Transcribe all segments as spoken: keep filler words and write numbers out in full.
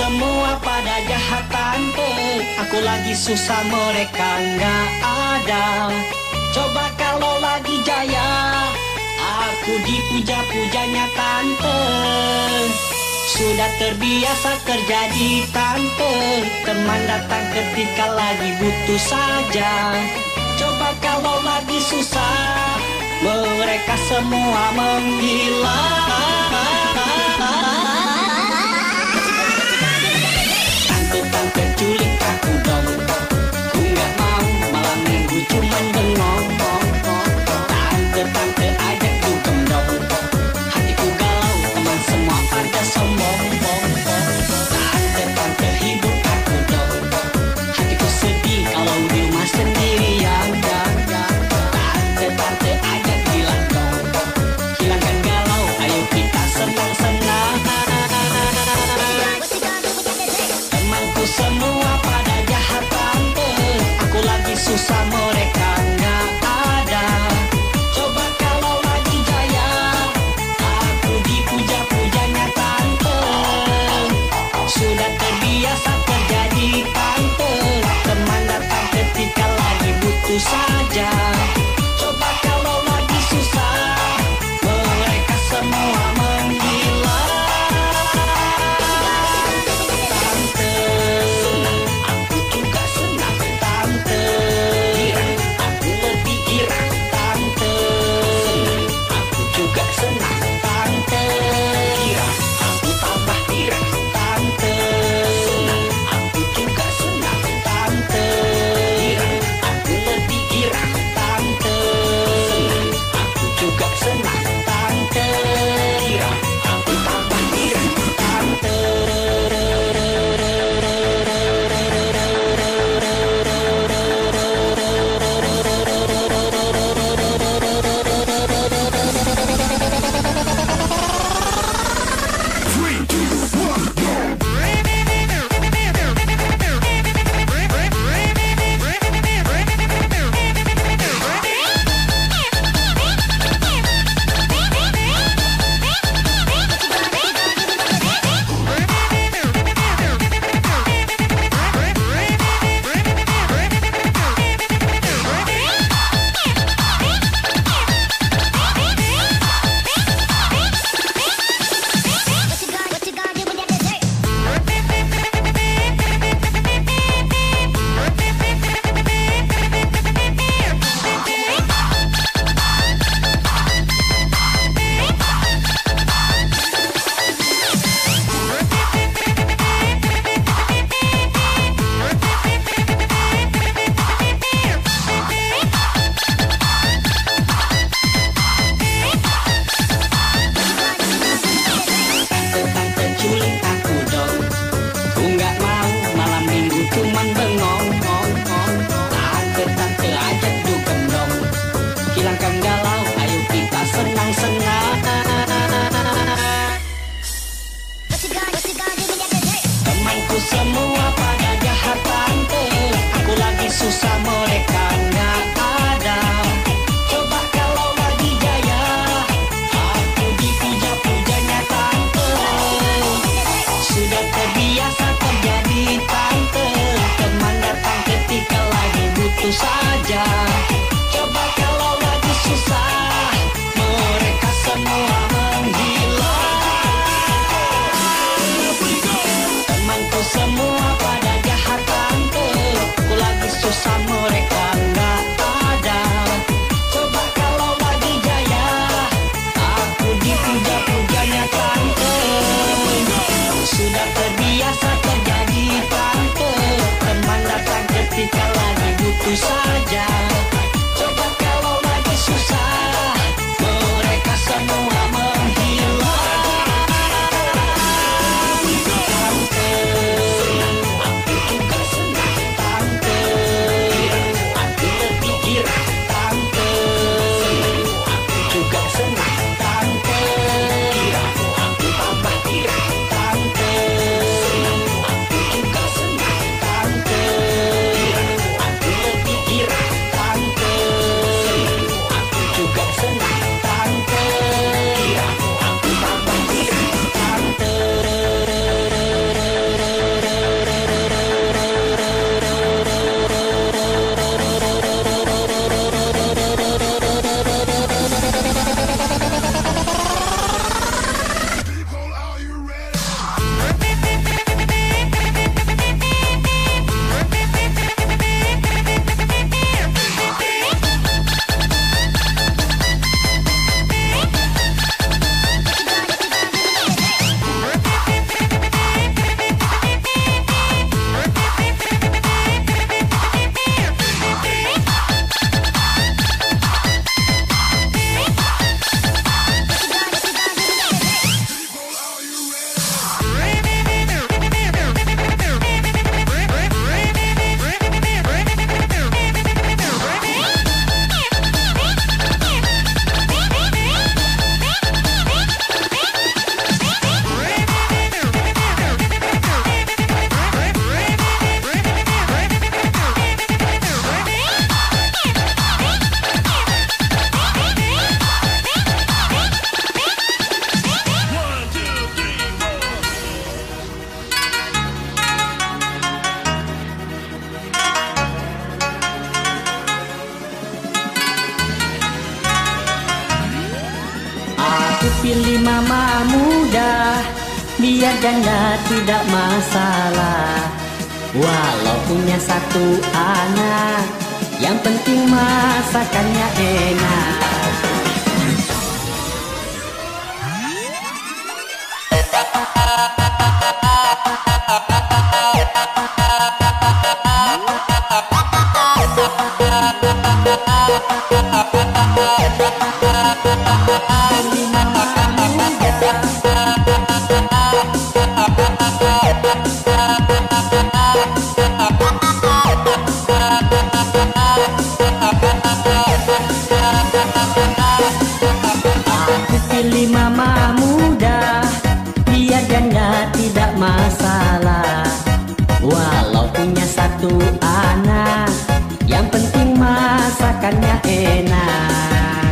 semua pada jahat tante. Aku lagi susah mereka nggak ada. Coba kalau lagi jaya, aku dipuja-pujanya tante. Sudah terbiasa kerja di tante. Teman datang ketika lagi butuh saja. Coba kalau lagi susah, mereka semua menghilang. Tante-tante culik aku dong. Ku nggak mau malam minggu cuman bengong. Tante-tante ajak dugem dong. Hatiku galau, teman semua pada sombong. Tante-tante hibur aku dong. Hatiku sedih kalau di rumah sendirian. Tante-tante ajak bilang dong. Hilangkan galau, ayo kita senang-senang. Temanku semua pada jahat tante. Aku lagi susah mereka nggak ada. Coba kalau lagi jaya, aku dipuja-pujanya tante. Sudah terbiasa kerja di tante. Teman datang ketika lagi butuh saja. Coba kalau lagi susah, mereka semua menghilang. Tante, aku juga senang tante. Girang, aku lebih girang tante. Aku juga senang tante. Girang, aku tambah girang tante. Aku juga senang tante. Girang, aku lebih girang tante. Aku juga senang tante. Girang, aku tambah girang tante. Tante-tante culik aku dong. Ku nggak mau malam minggu cuman bengong. Tante-tante ajak dugem dong. Hilangkan galau, ayo kita senang-senang. Temanku semua pada jahat tante. Aku lagi susah mereka nggak ada. Coba kalau lagi jaya, aku dipuja-pujanya tante. Sudah terbiasa kerja di tante. Teman datang ketika lagi butuh saja. Coba kalau lagi susah, mereka semua menghilang. Temanku semua pada jahat tante. Aku lagi susah mereka nggak ada. Coba kalau lagi jaya, aku dipuja-pujanya tante. Sudah terbiasa kerja di tante. Teman datang ketika lagi butuh saja. Coba kalau lagi susah, mereka semua menghilang. Tante, aku juga senang tante. Aku lebih girang tante. Aku juga senang tante. Aku tambah girang tante. Aku juga senang tante. Aku lebih girang pilih mama muda, biar janda tidak masalah. Walau punya satu anak, yang penting masakannya enak. Aku pilih mama muda, biar janda tidak masalah. Walau punya satu anak, yang penting masakannya enak.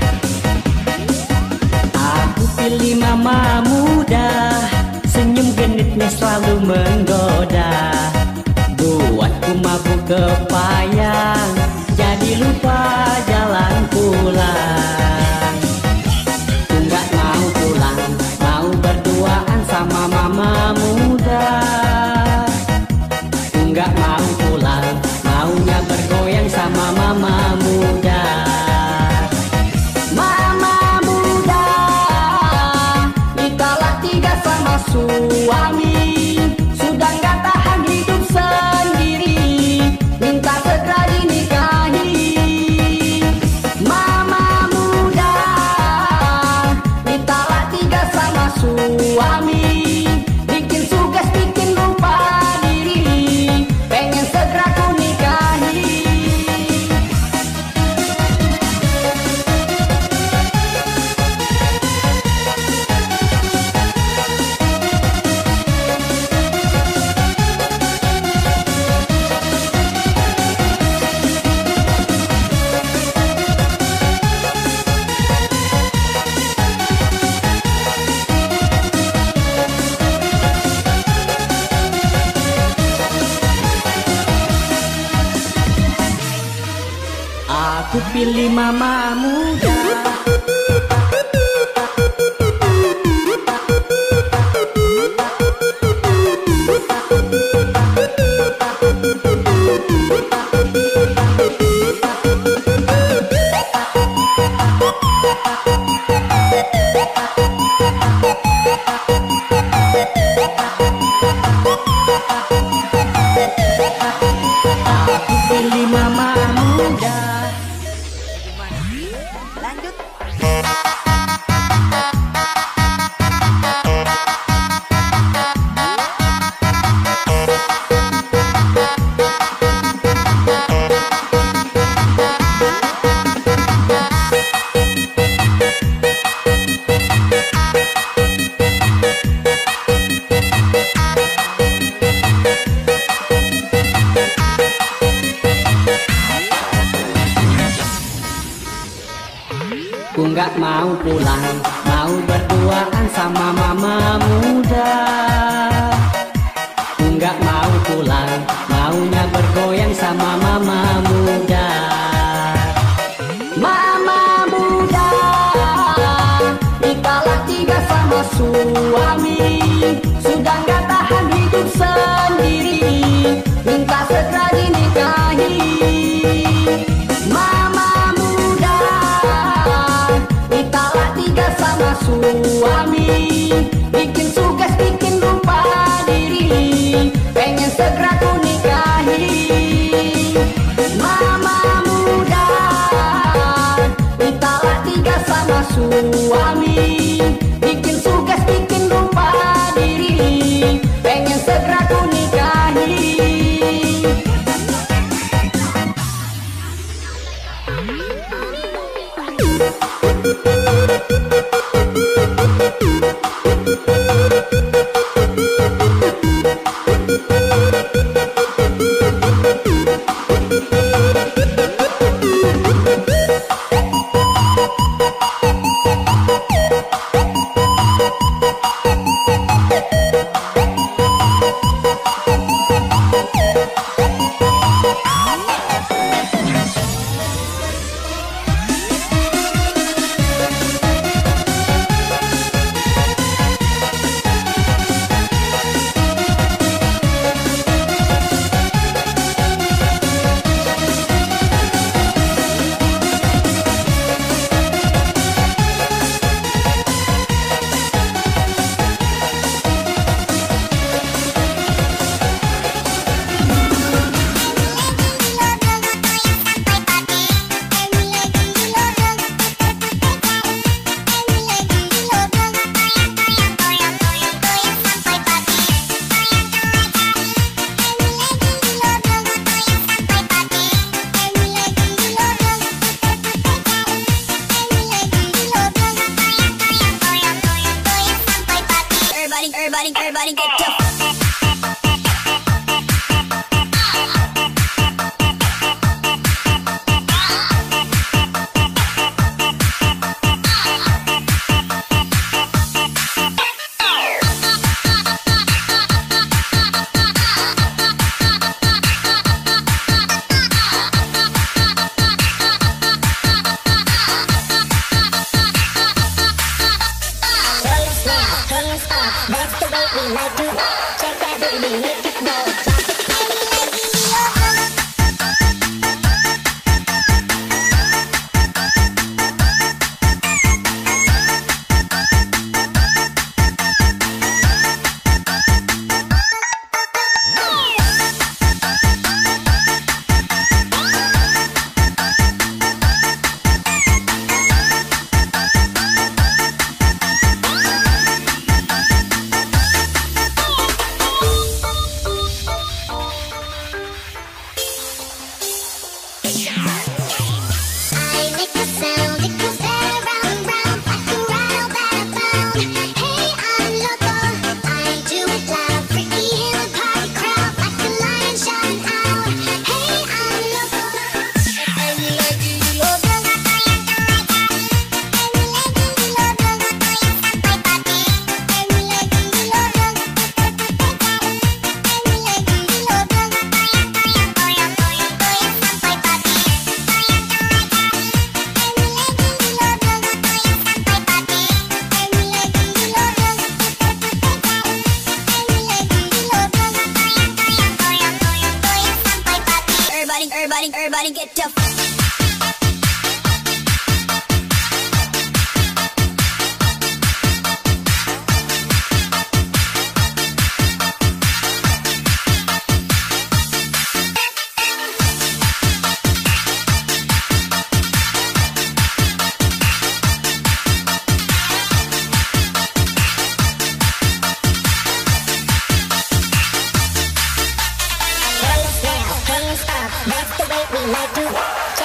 Aku pilih mama muda, senyum genitnya selalu menggoda. Buatku mabuk kepayang, jadi lupa jalan pulang. Ku nggak mau pulang, mau berduaan sama mama muda. Ku nggak mau pulang, maunya bergoyang sama mama muda. Mama muda, ditalah tiga sama suami, sudah nggak tahan hidup sendiri, minta segera dinikahi. Mama muda, ditalah tiga sama suami, bikin suges, bikin lupa diri, pengen segera ku nikahi. Aku pilih mama muda. Aku pilih mama muda. Lanjut. Ku nggak mau pulang, mau berduaan sama mama muda. Ku nggak mau pulang, maunya bergoyang sama mama muda. Mama muda, ditalah tiga sama suami, sudah nggak tahan hidup sendiri, minta segera dinikahi. Mama muda, ditalah tiga sama suami, bikin suges, bikin lupa diri, pengen segera ku nikahi. Mama muda, ditalah tiga sama suami, bikin suges, bikin lupa diri, pengen segera ku nikahi. everybody, everybody get tough. That's the way we like to check that baby, make it go. Drop it, baby, like you love. Everybody, everybody get tough. Hands up, that's the way we like to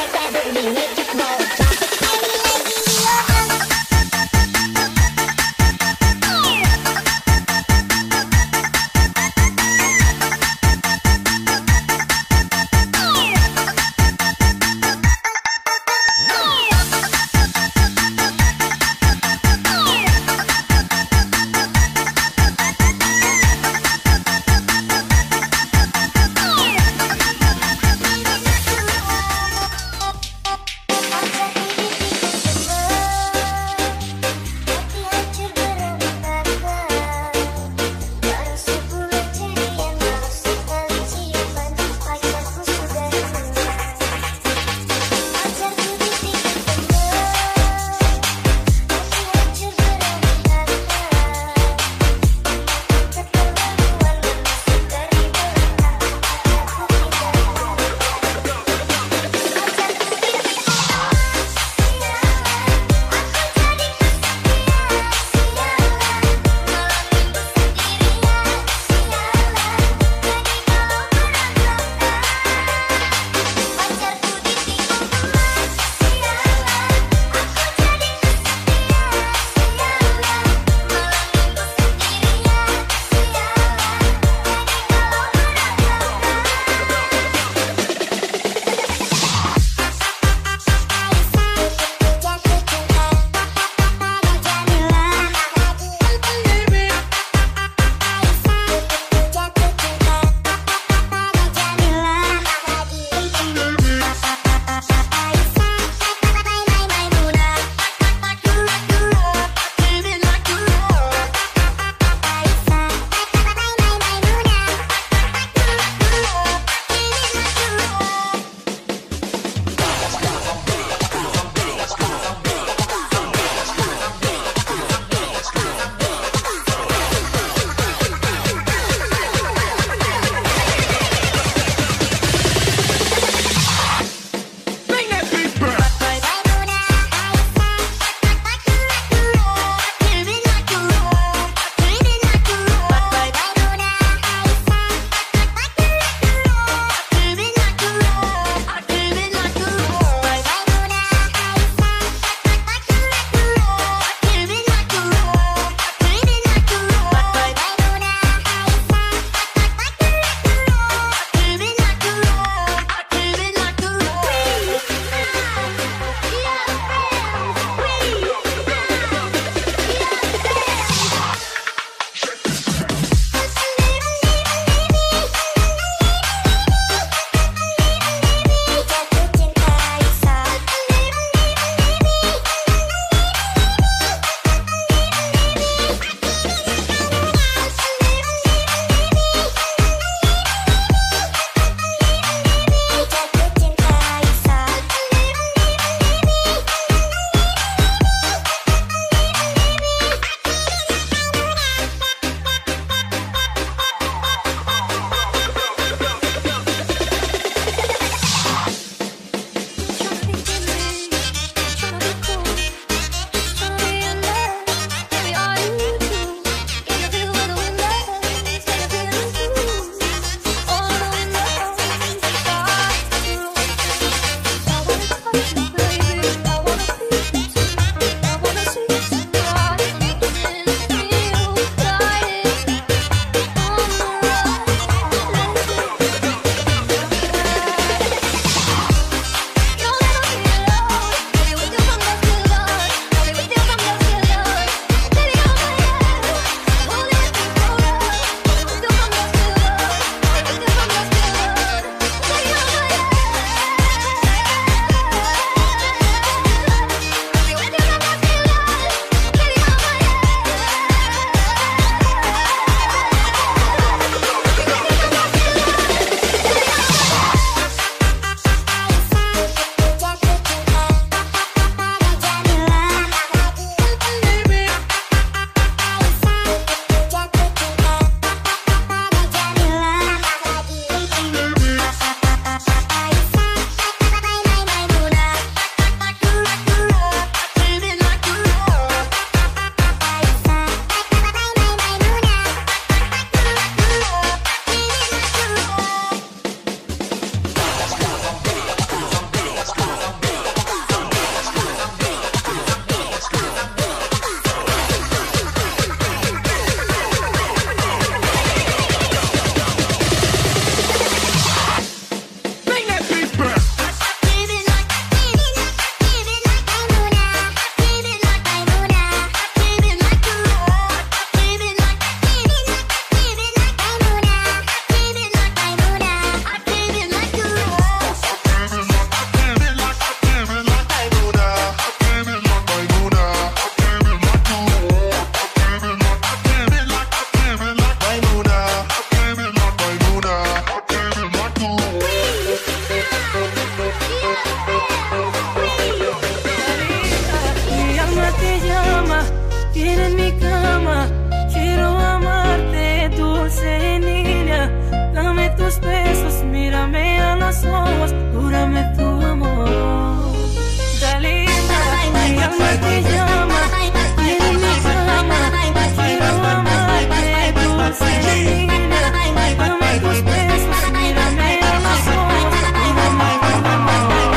quiere en mi cama. Quiero amarte, dulce niña. Dame tus besos, mírame a los ojos, júrame tu amor. Dalila, mi alma te llama, quiere en mi cama. Quiero amarte, dulce niña. Dame tus besos, mírame a los ojos, júrame tu amor.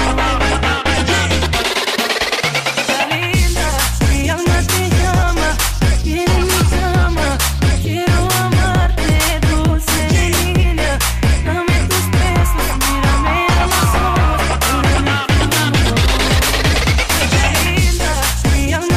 Dalila, mi alma te llama, quiere en mi cama. Quiero amarte, dulce niña. Dame tus besos, mírame a los ojos, júrame tu amor. Dalila, mi alma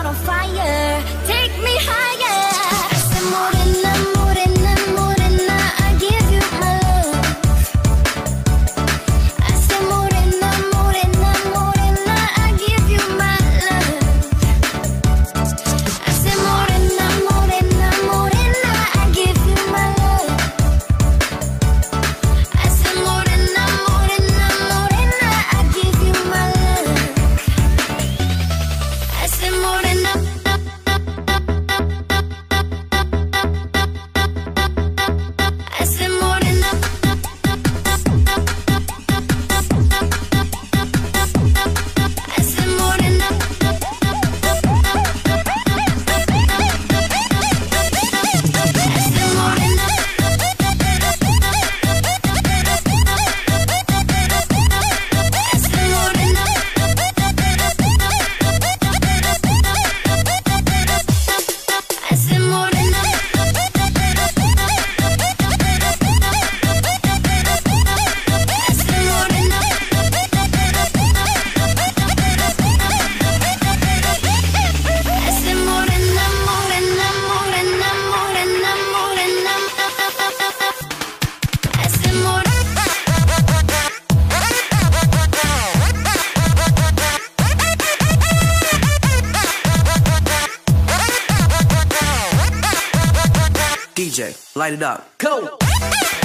on fire. Take me higher. I said, Morena, Morena, Morena, I give you my love. I said, Morena, Morena, Morena, I give you my love. I said, Morena, Morena, Morena, I give you my love. I said, Morena, Morena, Morena, I give you my love. I said, Morena. I said, Morena. I said, Morena. I said, Morena. I said, Morena. I said, Morena. I said, Morena. I said, Morena, Morena, Morena, Morena, Morena. I said, Morena. D J, light it up. Go.